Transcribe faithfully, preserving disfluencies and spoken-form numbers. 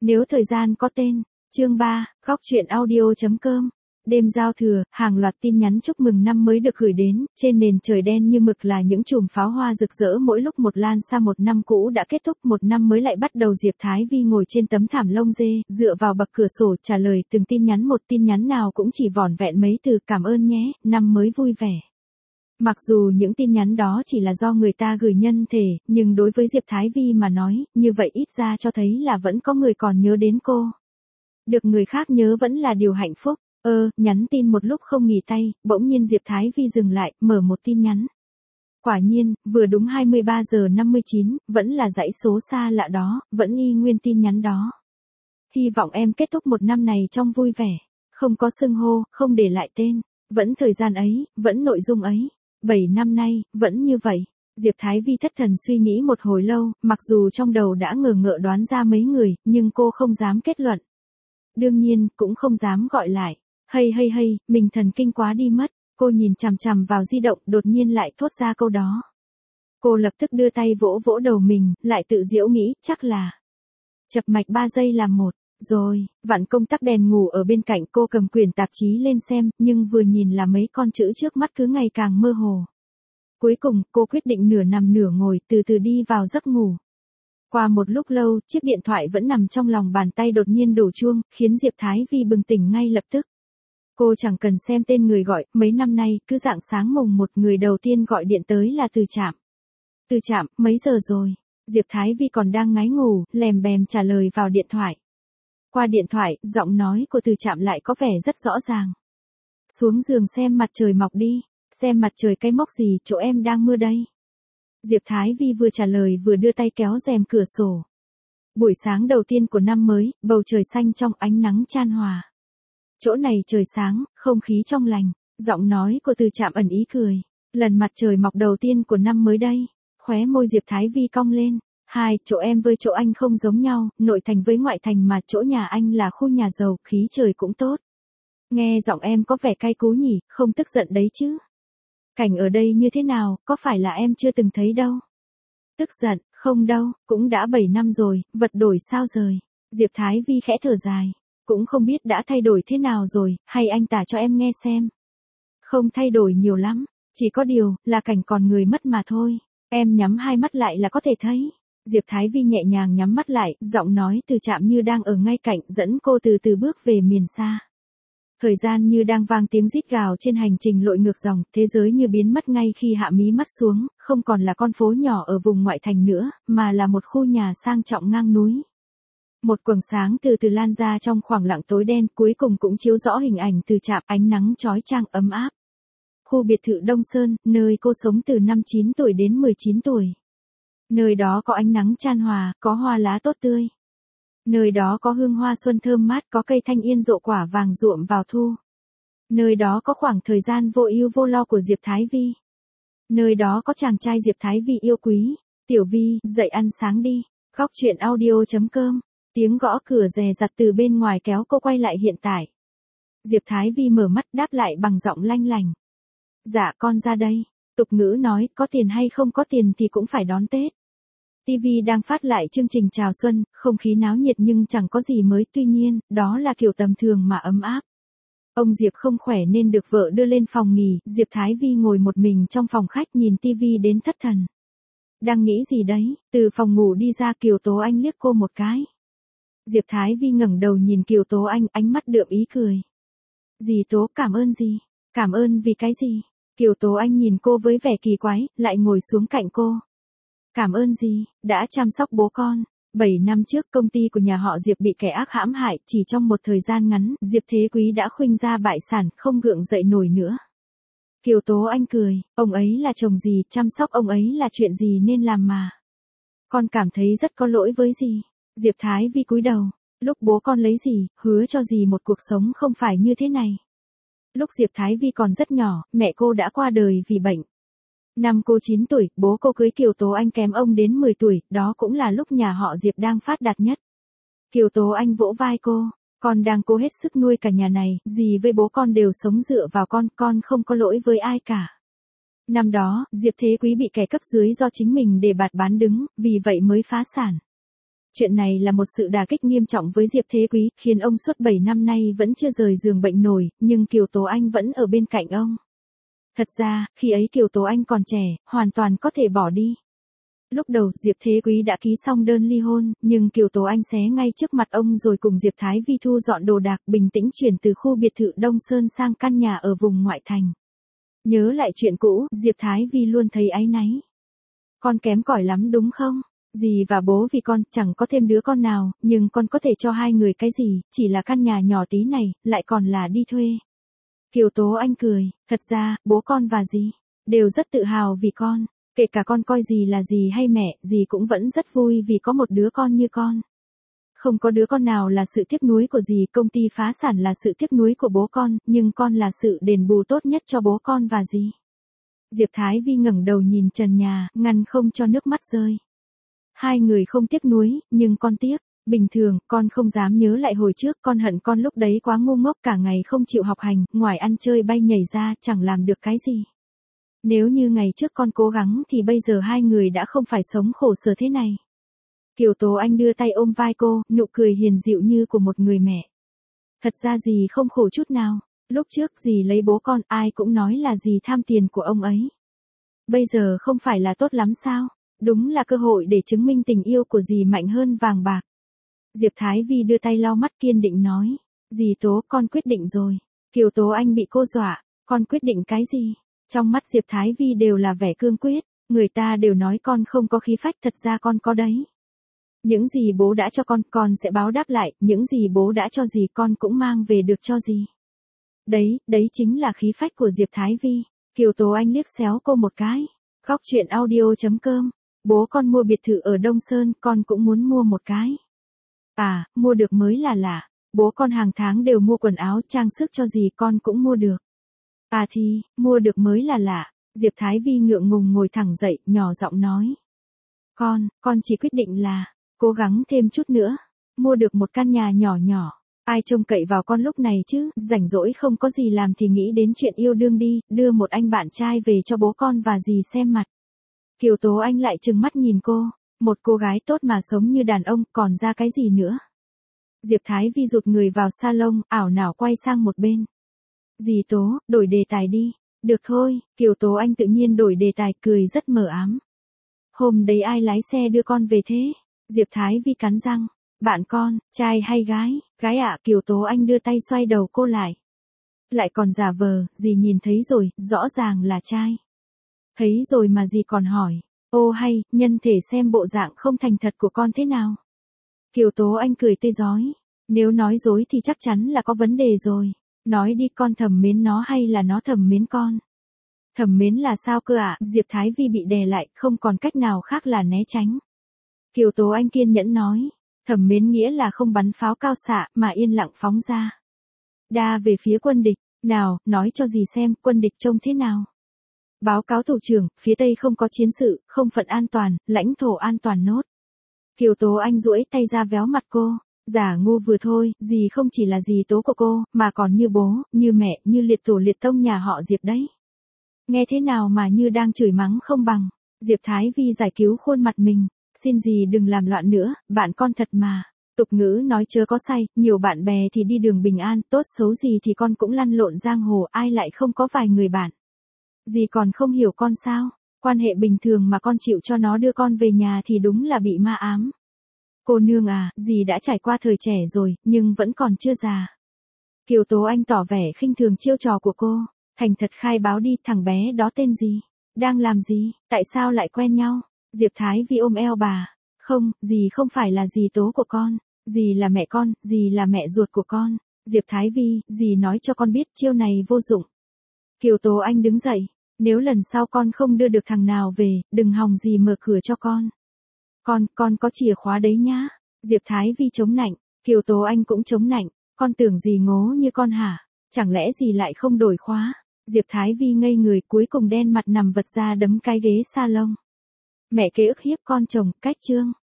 Nếu thời gian có tên. Chương ba, góc truyện audio.com. Đêm giao thừa, hàng loạt tin nhắn chúc mừng năm mới được gửi đến, trên nền trời đen như mực là những chùm pháo hoa rực rỡ mỗi lúc một lan xa. Một năm cũ đã kết thúc, một năm mới lại bắt đầu. Diệp Thái Vi ngồi trên tấm thảm lông dê, dựa vào bậc cửa sổ trả lời từng tin nhắn một. Tin nhắn nào cũng chỉ vỏn vẹn mấy từ: cảm ơn nhé, năm mới vui vẻ. Mặc dù những tin nhắn đó chỉ là do người ta gửi nhân thể, nhưng đối với Diệp Thái Vi mà nói, như vậy ít ra cho thấy là vẫn có người còn nhớ đến cô. Được người khác nhớ vẫn là điều hạnh phúc. Ơ, nhắn tin một lúc không nghỉ tay, bỗng nhiên Diệp Thái Vi dừng lại, mở một tin nhắn. Quả nhiên, vừa đúng hai mươi ba giờ năm mươi chín, vẫn là dãy số xa lạ đó, vẫn y nguyên tin nhắn đó. Hy vọng em kết thúc một năm này trong vui vẻ. Không có xưng hô, không để lại tên. Vẫn thời gian ấy, vẫn nội dung ấy. Bảy năm nay, vẫn như vậy. Diệp Thái Vi thất thần suy nghĩ một hồi lâu, mặc dù trong đầu đã ngờ ngợ đoán ra mấy người, nhưng cô không dám kết luận. Đương nhiên, cũng không dám gọi lại. Hay hay hay, mình thần kinh quá đi mất. Cô nhìn chằm chằm vào di động, đột nhiên lại thốt ra câu đó. Cô lập tức đưa tay vỗ vỗ đầu mình, lại tự giễu nghĩ, chắc là chập mạch ba giây làm một. Rồi, vặn công tắc đèn ngủ ở bên cạnh, cô cầm quyển tạp chí lên xem, nhưng vừa nhìn là mấy con chữ trước mắt cứ ngày càng mơ hồ. Cuối cùng, cô quyết định nửa nằm nửa ngồi, từ từ đi vào giấc ngủ. Qua một lúc lâu, chiếc điện thoại vẫn nằm trong lòng bàn tay đột nhiên đổ chuông, khiến Diệp Thái Vi bừng tỉnh ngay lập tức. Cô chẳng cần xem tên người gọi, mấy năm nay, cứ rạng sáng mùng một người đầu tiên gọi điện tới là Từ Trạm. Từ Trạm, mấy giờ rồi? Diệp Thái Vi còn đang ngái ngủ, lèm bèm trả lời vào điện thoại. Qua điện thoại, giọng nói của Từ Trạm lại có vẻ rất rõ ràng. Xuống giường xem mặt trời mọc đi. Xem mặt trời cái mốc gì, chỗ em đang mưa đây. Diệp Thái Vi vừa trả lời vừa đưa tay kéo rèm cửa sổ. Buổi sáng đầu tiên của năm mới, bầu trời xanh trong ánh nắng chan hòa. Chỗ này trời sáng, không khí trong lành. Giọng nói của Từ Trạm ẩn ý cười. Lần mặt trời mọc đầu tiên của năm mới đây. Khóe môi Diệp Thái Vi cong lên. Hai, chỗ em với chỗ anh không giống nhau, nội thành với ngoại thành mà, chỗ nhà anh là khu nhà giàu, khí trời cũng tốt. Nghe giọng em có vẻ cay cú nhỉ, không tức giận đấy chứ. Cảnh ở đây như thế nào, có phải là em chưa từng thấy đâu? Tức giận, không đâu, cũng đã bảy năm rồi, vật đổi sao rời. Diệp Thái Vi khẽ thở dài. Cũng không biết đã thay đổi thế nào rồi, hay anh tả cho em nghe xem. Không thay đổi nhiều lắm, chỉ có điều, là cảnh còn người mất mà thôi. Em nhắm hai mắt lại là có thể thấy. Diệp Thái Vi nhẹ nhàng nhắm mắt lại, giọng nói Từ Trạm như đang ở ngay cạnh, dẫn cô từ từ bước về miền xa. Thời gian như đang vang tiếng rít gào trên hành trình lội ngược dòng, thế giới như biến mất ngay khi hạ mí mắt xuống, không còn là con phố nhỏ ở vùng ngoại thành nữa, mà là một khu nhà sang trọng ngang núi. Một quầng sáng từ từ lan ra trong khoảng lặng tối đen, cuối cùng cũng chiếu rõ hình ảnh Từ Trạm, ánh nắng chói chang ấm áp. Khu biệt thự Đông Sơn, nơi cô sống từ năm chín tuổi đến mười chín tuổi. Nơi đó có ánh nắng chan hòa, có hoa lá tốt tươi. Nơi đó có hương hoa xuân thơm mát, có cây thanh yên rộ quả vàng ruộm vào thu. Nơi đó có khoảng thời gian vô ưu vô lo của Diệp Thái Vi. Nơi đó có chàng trai Diệp Thái Vi yêu quý. Tiểu Vi, dậy ăn sáng đi. Góc truyện audio.com. Tiếng gõ cửa rè rặt từ bên ngoài kéo cô quay lại hiện tại. Diệp Thái Vi mở mắt đáp lại bằng giọng lanh lành. Dạ con ra đây. Tục ngữ nói, có tiền hay không có tiền thì cũng phải đón Tết. ti vi đang phát lại chương trình chào xuân, không khí náo nhiệt nhưng chẳng có gì mới, tuy nhiên, đó là kiểu tầm thường mà ấm áp. Ông Diệp không khỏe nên được vợ đưa lên phòng nghỉ, Diệp Thái Vi ngồi một mình trong phòng khách nhìn ti vi đến thất thần. Đang nghĩ gì đấy, từ phòng ngủ đi ra Kiều Tố Anh liếc cô một cái. Diệp Thái Vi ngẩng đầu nhìn Kiều Tố Anh, ánh mắt đượm ý cười. Dì Tố, cảm ơn gì? Cảm ơn vì cái gì? Kiều Tố Anh nhìn cô với vẻ kỳ quái, lại ngồi xuống cạnh cô. Cảm ơn gì, đã chăm sóc bố con. Bảy năm trước công ty của nhà họ Diệp bị kẻ ác hãm hại, chỉ trong một thời gian ngắn, Diệp Thế Quý đã khuynh ra bại sản, không gượng dậy nổi nữa. Kiều Tố Anh cười, ông ấy là chồng dì, chăm sóc ông ấy là chuyện gì nên làm mà. Con cảm thấy rất có lỗi với dì. Diệp Thái Vi cúi đầu, lúc bố con lấy dì, hứa cho dì một cuộc sống không phải như thế này. Lúc Diệp Thái Vi còn rất nhỏ, mẹ cô đã qua đời vì bệnh. Năm cô chín tuổi, bố cô cưới Kiều Tố Anh kém ông đến mười tuổi, đó cũng là lúc nhà họ Diệp đang phát đạt nhất. Kiều Tố Anh vỗ vai cô, con đang cố hết sức nuôi cả nhà này, dì với bố con đều sống dựa vào con, con không có lỗi với ai cả. Năm đó, Diệp Thế Quý bị kẻ cấp dưới do chính mình để bạt bán đứng, vì vậy mới phá sản. Chuyện này là một sự đả kích nghiêm trọng với Diệp Thế Quý, khiến ông suốt bảy năm nay vẫn chưa rời giường bệnh nổi, nhưng Kiều Tố Anh vẫn ở bên cạnh ông. Thật ra, khi ấy Kiều Tố Anh còn trẻ, hoàn toàn có thể bỏ đi. Lúc đầu Diệp Thế Quý đã ký xong đơn ly hôn, nhưng Kiều Tố Anh xé ngay trước mặt ông rồi cùng Diệp Thái Vi thu dọn đồ đạc, bình tĩnh chuyển từ khu biệt thự Đông Sơn sang căn nhà ở vùng ngoại thành. Nhớ lại chuyện cũ, Diệp Thái Vi luôn thấy áy náy. Con kém cỏi lắm đúng không? Dì và bố vì con chẳng có thêm đứa con nào, nhưng con có thể cho hai người cái gì, chỉ là căn nhà nhỏ tí này, lại còn là đi thuê. Kiều Tố Anh cười, thật ra, bố con và dì đều rất tự hào vì con. Kể cả con coi dì là dì hay mẹ, dì cũng vẫn rất vui vì có một đứa con như con. Không có đứa con nào là sự tiếc nuối của dì, công ty phá sản là sự tiếc nuối của bố con, nhưng con là sự đền bù tốt nhất cho bố con và dì. Diệp Thái Vi ngẩng đầu nhìn trần nhà, ngăn không cho nước mắt rơi. Hai người không tiếc nuối, nhưng con tiếc. Bình thường, con không dám nhớ lại hồi trước, con hận con lúc đấy quá ngu ngốc, cả ngày không chịu học hành, ngoài ăn chơi bay nhảy ra, chẳng làm được cái gì. Nếu như ngày trước con cố gắng thì bây giờ hai người đã không phải sống khổ sở thế này. Kiều Tố Anh đưa tay ôm vai cô, nụ cười hiền dịu như của một người mẹ. Thật ra dì không khổ chút nào. Lúc trước dì lấy bố con, ai cũng nói là dì tham tiền của ông ấy. Bây giờ không phải là tốt lắm sao? Đúng là cơ hội để chứng minh tình yêu của dì mạnh hơn vàng bạc. Diệp Thái Vi đưa tay lau mắt kiên định nói. Dì Tố, con quyết định rồi. Kiều Tố Anh bị cô dọa. Con quyết định cái gì? Trong mắt Diệp Thái Vi đều là vẻ cương quyết. Người ta đều nói con không có khí phách, thật ra con có đấy. Những gì bố đã cho con, con sẽ báo đáp lại. Những gì bố đã cho dì, con cũng mang về được cho dì. Đấy, đấy chính là khí phách của Diệp Thái Vi. Kiều Tố Anh liếc xéo cô một cái. Góc truyện audio chấm com. Bố con mua biệt thự ở Đông Sơn, con cũng muốn mua một cái. À, mua được mới là lạ. Bố con hàng tháng đều mua quần áo, trang sức cho dì, con cũng mua được. À thì, mua được mới là lạ. Diệp Thái Vi ngượng ngùng ngồi thẳng dậy, nhỏ giọng nói. Con, con chỉ quyết định là, cố gắng thêm chút nữa. Mua được một căn nhà nhỏ nhỏ. Ai trông cậy vào con lúc này chứ, rảnh rỗi không có gì làm thì nghĩ đến chuyện yêu đương đi, đưa một anh bạn trai về cho bố con và dì xem mặt. Kiều Tố Anh lại trừng mắt nhìn cô, một cô gái tốt mà sống như đàn ông, còn ra cái gì nữa. Diệp Thái Vi rụt người vào salon, ảo não quay sang một bên. Dì Tố, đổi đề tài đi. Được thôi, Kiều Tố Anh tự nhiên đổi đề tài, cười rất mờ ám. Hôm đấy ai lái xe đưa con về thế? Diệp Thái Vi cắn răng. Bạn con, trai hay gái? Gái ạ. Kiều Tố Anh đưa tay xoay đầu cô lại. Lại còn giả vờ, dì nhìn thấy rồi, rõ ràng là trai. Thấy rồi mà dì còn hỏi. Ô hay, nhân thể xem bộ dạng không thành thật của con thế nào? Kiều Tố Anh cười tươi rói. Nếu nói dối thì chắc chắn là có vấn đề rồi. Nói đi, con thầm mến nó hay là nó thầm mến con? Thầm mến là sao cơ ạ? À? Diệp Thái Vi bị đè lại, không còn cách nào khác là né tránh. Kiều Tố Anh kiên nhẫn nói. Thầm mến nghĩa là không bắn pháo cao xạ, mà yên lặng phóng ra. Đa về phía quân địch. Nào, nói cho dì xem, quân địch trông thế nào? Báo cáo thủ trưởng, phía Tây không có chiến sự, không phận an toàn, lãnh thổ an toàn nốt. Kiều Tố Anh duỗi tay ra véo mặt cô. Giả ngu vừa thôi, dì không chỉ là dì Tố của cô, mà còn như bố, như mẹ, như liệt tổ liệt tông nhà họ Diệp đấy. Nghe thế nào mà như đang chửi mắng không bằng. Diệp Thái Vi giải cứu khuôn mặt mình. Xin dì đừng làm loạn nữa, bạn con thật mà. Tục ngữ nói chớ có say, nhiều bạn bè thì đi đường bình an, tốt xấu gì thì con cũng lăn lộn giang hồ, ai lại không có vài người bạn. Dì còn không hiểu con sao? Quan hệ bình thường mà con chịu cho nó đưa con về nhà thì đúng là bị ma ám. Cô nương à, dì đã trải qua thời trẻ rồi, nhưng vẫn còn chưa già. Kiều Tố Anh tỏ vẻ khinh thường chiêu trò của cô. Thành thật khai báo đi, thằng bé đó tên gì? Đang làm gì? Tại sao lại quen nhau? Diệp Thái Vi ôm eo bà. Không, dì không phải là dì Tố của con. Dì là mẹ con, dì là mẹ ruột của con. Diệp Thái Vi, dì nói cho con biết chiêu này vô dụng. Kiều Tố Anh đứng dậy. Nếu lần sau con không đưa được thằng nào về, đừng hòng dì mở cửa cho con. Con, con có chìa khóa đấy nhá. Diệp Thái Vi chống nạnh. Kiều Tố Anh cũng chống nạnh. Con tưởng dì ngố như con hả? Chẳng lẽ dì lại không đổi khóa? Diệp Thái Vi ngây người, cuối cùng đen mặt nằm vật ra đấm cái ghế salon. Mẹ kế ức hiếp con chồng, cách chương.